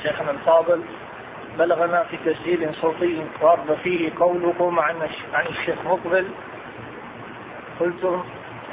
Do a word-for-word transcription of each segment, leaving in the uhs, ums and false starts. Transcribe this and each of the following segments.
شيخنا الفاضل، بلغنا في تسجيل صوتي ورد فيه قولكم عن عن الشيخ مقبل، قلتم: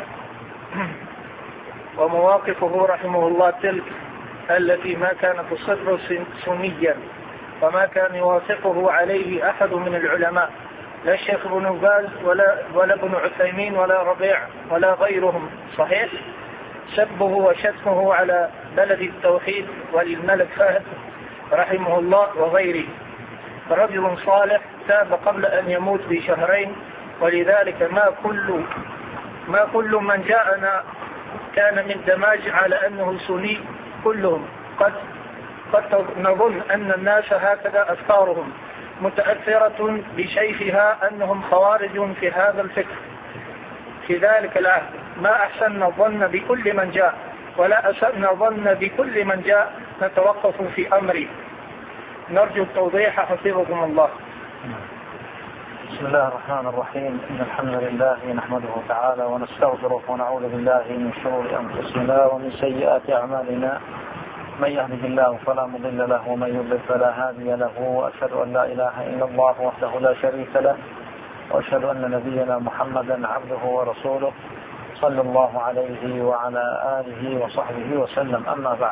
ومواقفه رحمه الله تلك التي ما كان تصر سنيا وما كان يوافقه عليه أحد من العلماء، لا الشيخ ابن باز ولا ولا ابن عثيمين ولا ربيع ولا غيرهم، صحيح؟ سبه وشتمه على بلد التوحيد وللملك فهد رحمه الله وغيره. رجل صالح تاب قبل أن يموت بشهرين، ولذلك ما كل ما كل من جاءنا كان من دماج على أنه سني كلهم. قد قد نظن أن الناس هكذا أفكارهم متأثرة بشيخها أنهم خوارج في هذا الفكر في ذلك العهد. ما أحسن الظن بكل من جاء، ولا أسأنا ظن بكل من جاء، نتوقف في أمري. نرجو التوضيح حفظكم الله. بسم الله الرحمن الرحيم. إن الحمد لله نحمده تعالى ونستغفره ونعوذ بالله من شرور أنفسنا ومن سيئات أعمالنا. من يهده الله فلا مضل له ومن يضلل فلا هادي له، وأشهد أن لا إله إلا الله وحده لا شريك له، وأشهد أن نبينا محمدا عبده ورسوله صلى الله عليه وعلى آله وصحبه وسلم. أما بعد،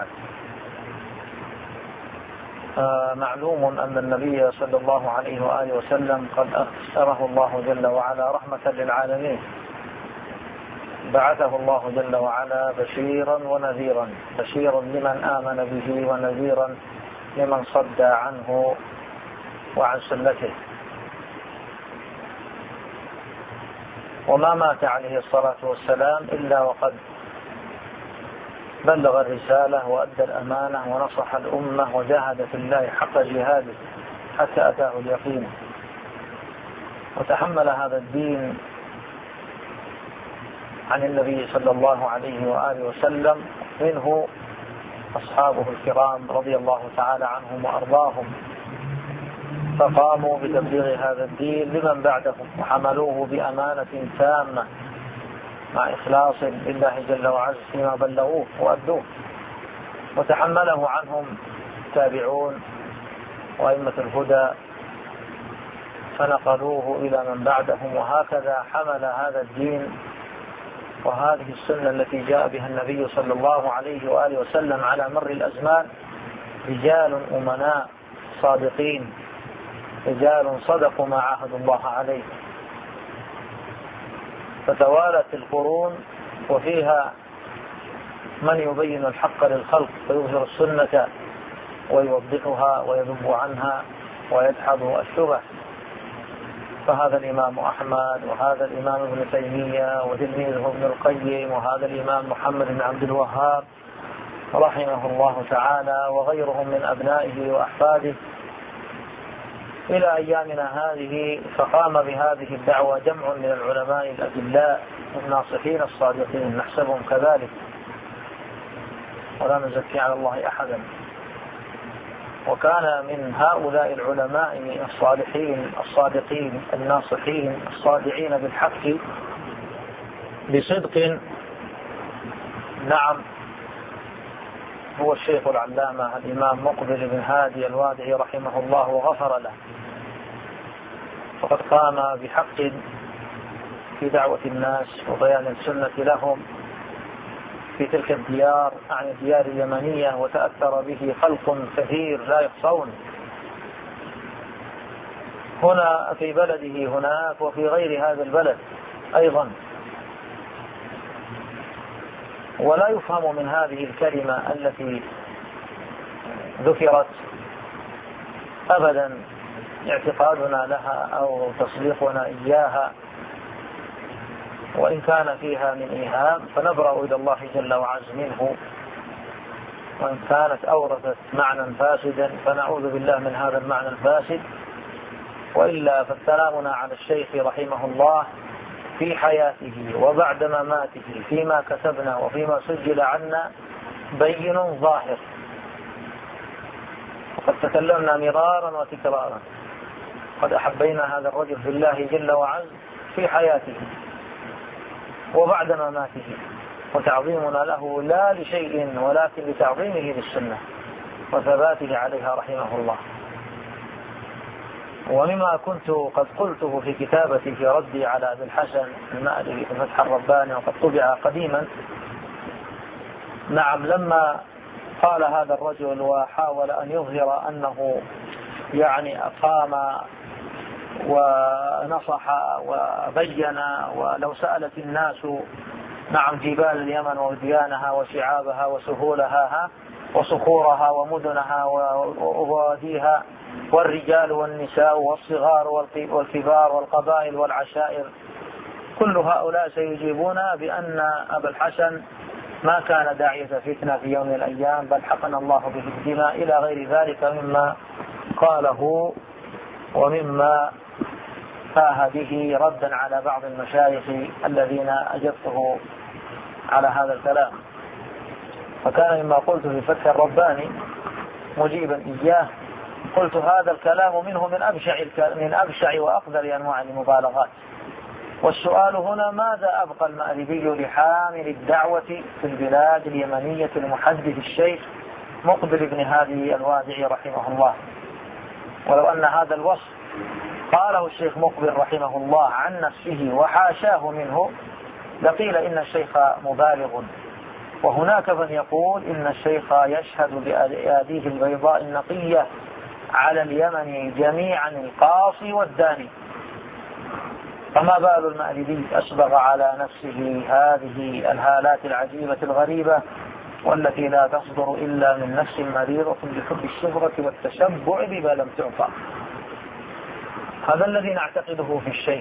آه معلوم أن النبي صلى الله عليه وآله وسلم قد أرسله الله جل وعلا رحمة للعالمين، بعثه الله جل وعلا بشيرا ونذيرا، بشيرا لمن آمن به ونذيرا لمن صد عنه وعن سنته. وما مات عليه الصلاة والسلام إلا وقد بلغ الرسالة وأدى الأمانة ونصح الأمة وجاهد في الله حق جهاده حتى أتاه اليقين، وتحمل هذا الدين عن النبي صلى الله عليه وآله وسلم، منه أصحابه الكرام رضي الله تعالى عنهم وأرضاهم، فقاموا بتبليغ هذا الدين لمن بعدهم وحملوه بأمانة تامة مع إخلاص لله جل وعز فيما بلغوه وأدوه، وتحمله عنهم تابعون وأئمة الهدى فنقلوه إلى من بعدهم. وهكذا حمل هذا الدين وهذه السنة التي جاء بها النبي صلى الله عليه وآله وسلم على مر الأزمان رجال أمناء صادقين، رجال صدقوا ما عاهدوا الله عليه. فتوالت القرون وفيها من يبين الحق للخلق ويظهر السنة ويوضحها ويذب عنها ويدحض الشبه. فهذا الإمام أحمد، وهذا الإمام ابن تيمية، وتلميذه ابن القيم، وهذا الإمام محمد بن عبد الوهاب رحمه الله تعالى، وغيرهم من أبنائه وأحفاده إلى أيامنا هذه. فقام بهذه الدعوة جمع من العلماء الأدلاء الناصحين الصادقين، نحسبهم كذلك ولا نزكي على الله أحدا. وكان من هؤلاء العلماء الصالحين الصادقين الناصحين الصادعين بالحق بصدق، نعم، هو الشيخ العلامة الإمام مقبل بن هادي الوادعي رحمه الله وغفر له. فقد قام بحق في دعوة الناس وبيان السنة لهم في تلك الديار، عن الديار اليمنية، وتأثر به خلق كثير لا يحصون هنا في بلده هناك وفي غير هذا البلد أيضا. ولا يفهم من هذه الكلمة التي ذكرت أبدا اعتقادنا لها أو تصديقنا إياها، وإن كان فيها من إيهام فنبرأ إلى الله جل وعز منه، وإن كانت أورثت معنى فاسدا فنعوذ بالله من هذا المعنى الفاسد. وإلا فالسلامنا على الشيخ رحمه الله في حياته وبعد مماته فيما كتبنا وفيما سجل عنا بين ظاهر. وقد تكلمنا مرارا وتكرارا، قد أحبينا هذا الرجل في الله جل وعز في حياته وبعد مماته، وتعظيمنا له لا لشيء ولكن لتعظيمه للسنة. وثباته عليها رحمه الله. ومما كنت قد قلته في كتابتي في ردي على ابي الحسن المأربي في فتح الرباني وقد طبع قديما، نعم، لما قال هذا الرجل وحاول أن يظهر أنه يعني أقام ونصح وبين، ولو سألت الناس نعم جبال اليمن ووديانها وشعابها وسهولها وصخورها ومدنها وواديها والرجال والنساء والصغار والكبار والقبائل والعشائر، كل هؤلاء سيجيبون بأن أبا الحسن ما كان داعية فتنة في يوم من الأيام، بل حقن الله به الدماء إلى غير ذلك مما قاله ومما فاه به ردا على بعض المشايخ الذين أجبته على هذا الكلام. فكان مما قلت في فتح الرباني مجيبا إياه، قلت هذا الكلام منه من أبشع, من أبشع وأقدر أنواع المبالغات. والسؤال هنا: ماذا أبقى المأربي لحامل الدعوة في البلاد اليمنية المحدث الشيخ مقبل بن هادي الوادعي رحمه الله؟ ولو أن هذا الوصف قاله الشيخ مقبل رحمه الله عن نفسه وحاشاه منه لقيل إن الشيخ مبالغ. وهناك من يقول إن الشيخ يشهد بأياديه البيضاء النقية على اليمن جميعا القاصي والداني. فما بال المأربي أسبغ على نفسه هذه الهالات العجيبة الغريبة والتي لا تصدر إلا من نفس مريضة بحب الشهرة والتشبع بما لم تعطى. هذا الذي نعتقده في الشيخ،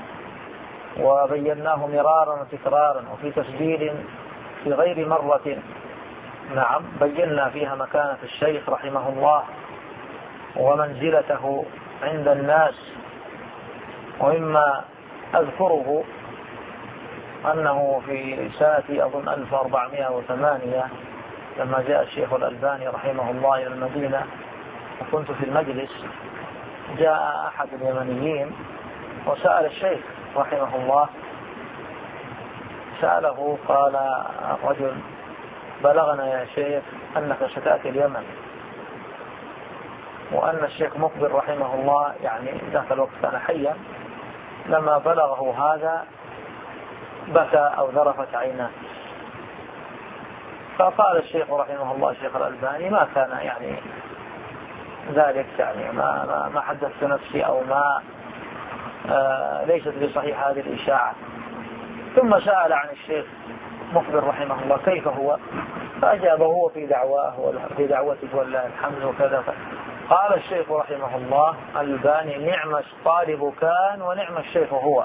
وبيناه مرارا وتكرارا وفي تسجيل في غير مرة، نعم، بينا فيها مكانة الشيخ رحمه الله ومنزلته عند الناس. ومما أذكره أنه في سنة أظن ألف وأربعمائة وثمانية لما جاء الشيخ الألباني رحمه الله إلى المدينة وكنت في المجلس، جاء أحد اليمنيين وسأل الشيخ رحمه الله، سأله قال رجل: بلغنا يا شيخ أنك ستأتي اليمن. وأن الشيخ مقبل رحمه الله يعني ذاك الوقت كان حيا، لما بلغه هذا بكى أو ذرفت عيناه. فقال الشيخ رحمه الله الشيخ الألباني: ما كان يعني ذلك، يعني ما, ما, ما حدثت نفسي أو ما آه ليست بصحيح هذه الإشاعة. ثم سأل عن الشيخ مقبل رحمه الله كيف هو، فأجابه هو في دعواه في دعوته والله الحمد وكذا. قال الشيخ رحمه الله الألباني: نعم الطالب كان ونعم الشيخ هو.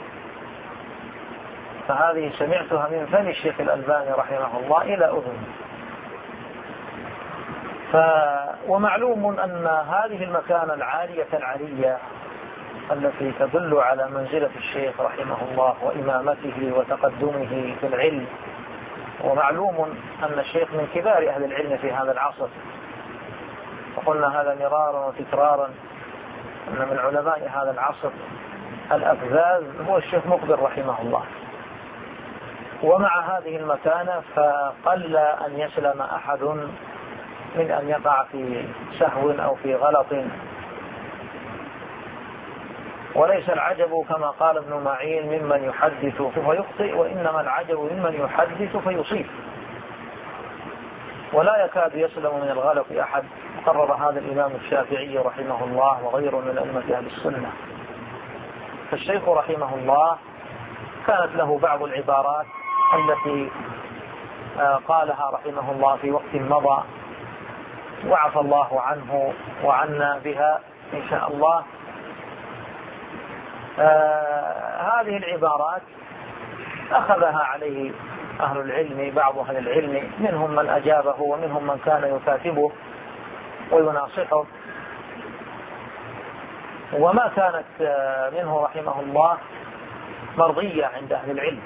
فهذه سمعتها من فم الشيخ الألباني رحمه الله إلى أذن. ف... ومعلوم أن هذه المكانة العالية العلية التي تدل على منزلة الشيخ رحمه الله وإمامته وتقدمه في العلم، ومعلوم أن الشيخ من كبار أهل العلم في هذا العصر، وقلنا هذا مرارا وتكرارا أن من علماء هذا العصر الأفذاذ هو الشيخ مقبل رحمه الله. ومع هذه المكانة فقل أن يسلم أحد من أن يقع في سهو أو في غلط. وليس العجب كما قال ابن معين ممن يحدث فيخطئ، وإنما العجب ممن يحدث فيصيب. ولا يكاد يسلم من الغلط أحد، قرر هذا الإمام الشافعي رحمه الله وغيره من أئمة أهل السنة. فالشيخ رحمه الله كانت له بعض العبارات التي قالها رحمه الله في وقت مضى، وعفى الله عنه وعنا بها إن شاء الله. آه هذه العبارات أخذها عليه أهل العلم، بعض أهل العلم، منهم من أجابه ومنهم من كان يكاتبه ويناصحه. وما كانت منه رحمه الله مرضية عند أهل العلم،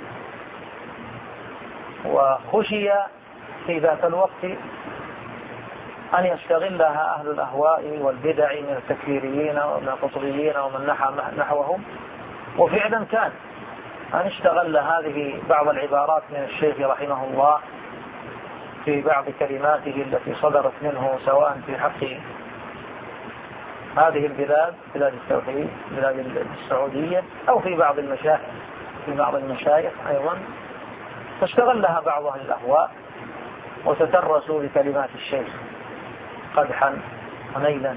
وخشي في ذات الوقت أن يستغلها أهل الأهواء والبدع من التكفيريين ومن القطبيين ومن نحوهم. وفعلا كان أن اشتغل هذه بعض العبارات من الشيخ رحمه الله في بعض كلماته التي صدرت منه سواء في حق هذه البلاد بلاد التوحيد بلاد السعودية أو في بعض المشايخ في بعض المشايخ أيضا، فاستغلها بعض أهل الأهواء وتترسوا بكلمات الشيخ قدحا ونيلا.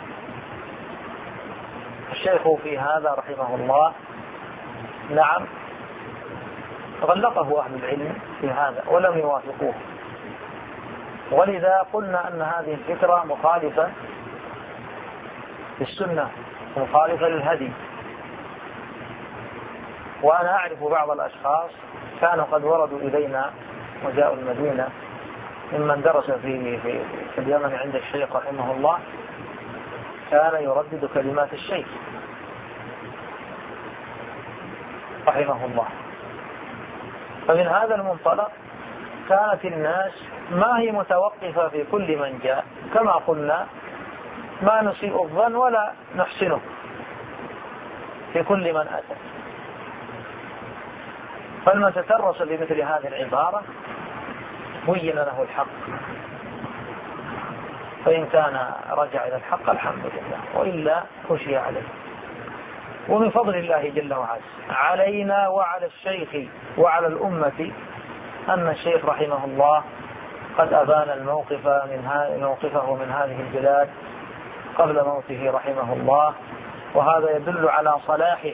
الشيخ في هذا رحمه الله نعم غلطه أهل العلم في هذا ولم يوافقوه، ولذا قلنا أن هذه الفكرة مخالفة للسنة مخالفة للهدي. وأنا أعرف بعض الأشخاص كانوا قد وردوا إلينا وجاءوا المدينة ممن درس في, في, في اليمن عند الشيخ رحمه الله، كان يردد كلمات الشيخ رحمه الله. فمن هذا المنطلق كانت الناس ما هي متوقفة في كل من جاء، كما قلنا ما نسيء الظن ولا نحسنه في كل من أتى. فلمن تترس بمثل هذه العبارة بين له الحق، فإن كان رجع إلى الحق الحمد لله، وإلا خشي عليه. ومن فضل الله جل وعلا علينا وعلى الشيخ وعلى الأمة أن الشيخ رحمه الله قد أبان الموقف من موقفه من هذه البلاد قبل موته رحمه الله، وهذا يدل على صلاحه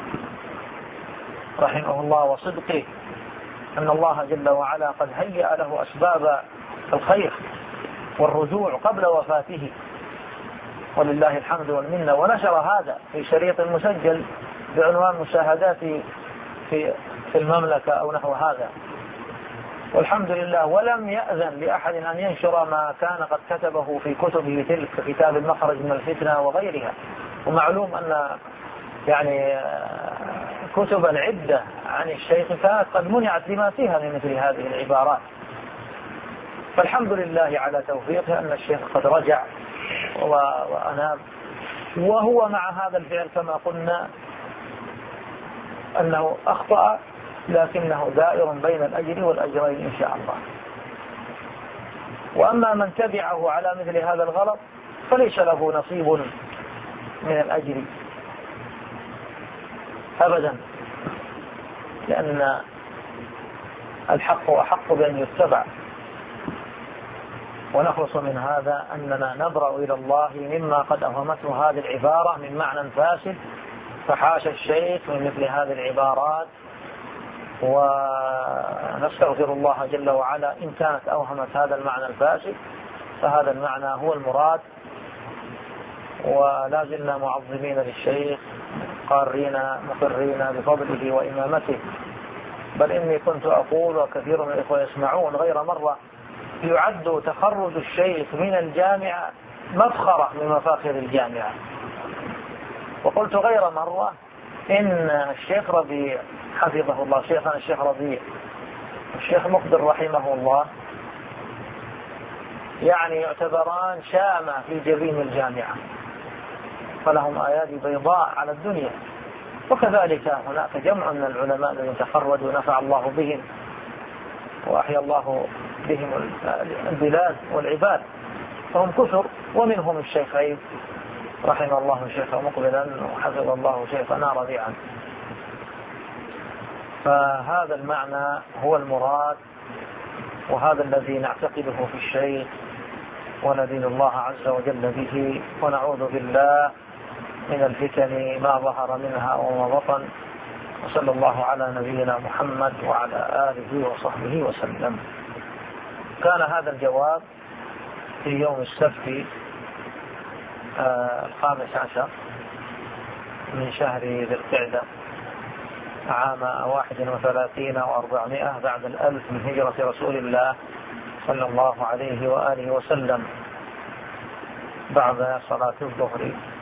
رحمه الله وصدقه، أن الله جل وعلا قد هيأ له أسباب الخير والرجوع قبل وفاته، ولله الحمد والمنة. ونشر هذا في شريط مسجل بعنوان مشاهدات في في المملكة أو نحو هذا، والحمد لله. ولم يأذن لأحد أن ينشر ما كان قد كتبه في كتبه تلك، كتاب المخرج من الفتنة وغيرها. ومعلوم أن يعني كتبا عدة عن الشيخ كانت قد منعت لما فيها من مثل هذه العبارات. فالحمد لله على توفيقه أن الشيخ قد رجع وأناب، وهو مع هذا الفعل كما قلنا أنه أخطأ، لكنه دائر بين الأجر والأجرين إن شاء الله. وأما من تبعه على مثل هذا الغلط فليس له نصيب من الأجر أبدا، لأن الحق أحق بأن يتبع. ونخلص من هذا أننا نبرأ إلى الله مما قد أوهمته هذه العبارة من معنى فاسد، فحاش الشيخ من مثل هذه العبارات، ونستغفر الله جل وعلا إن كانت أوهمت هذا المعنى الفاسد، فهذا المعنى هو المراد. ولا زلنا معظمين للشيخ قارين مقرين بفضله وإمامته. بل إني كنت أقول وكثير من الإخوة يسمعون غير مرة يعد تخرج الشيخ من الجامعة مفخرة من مفاخر الجامعة. وقلت غير مرة إن الشيخ ربيع حفظه الله، شيخنا الشيخ ربيع الشيخ مقبل رحمه الله، يعني يعتبران شامة في جبين الجامعة، فلهم آيات بيضاء على الدنيا. وكذلك هناك جمع من العلماء الذين تخرجوا نفع الله بهم وأحيا الله بهم البلاد والعباد، فهم كثر. ومنهم الشيخ عيد رحمه الله الشيخ مقبلا، وحفظ الله شيخنا ربيعا. فهذا المعنى هو المراد، وهذا الذي نعتقده في الشيخ وندين الله عز وجل به، ونعوذ بالله من الفتن ما ظهر منها وما بطن. وصلى الله على نبينا محمد وعلى آله وصحبه وسلم. كان هذا الجواب في يوم السبت آه الخامس عشر من شهر ذي القعدة عام واحد وثلاثين وأربعمائة بعد الألف من هجرة رسول الله صلى الله عليه وآله وسلم، بعد صلاة الظهر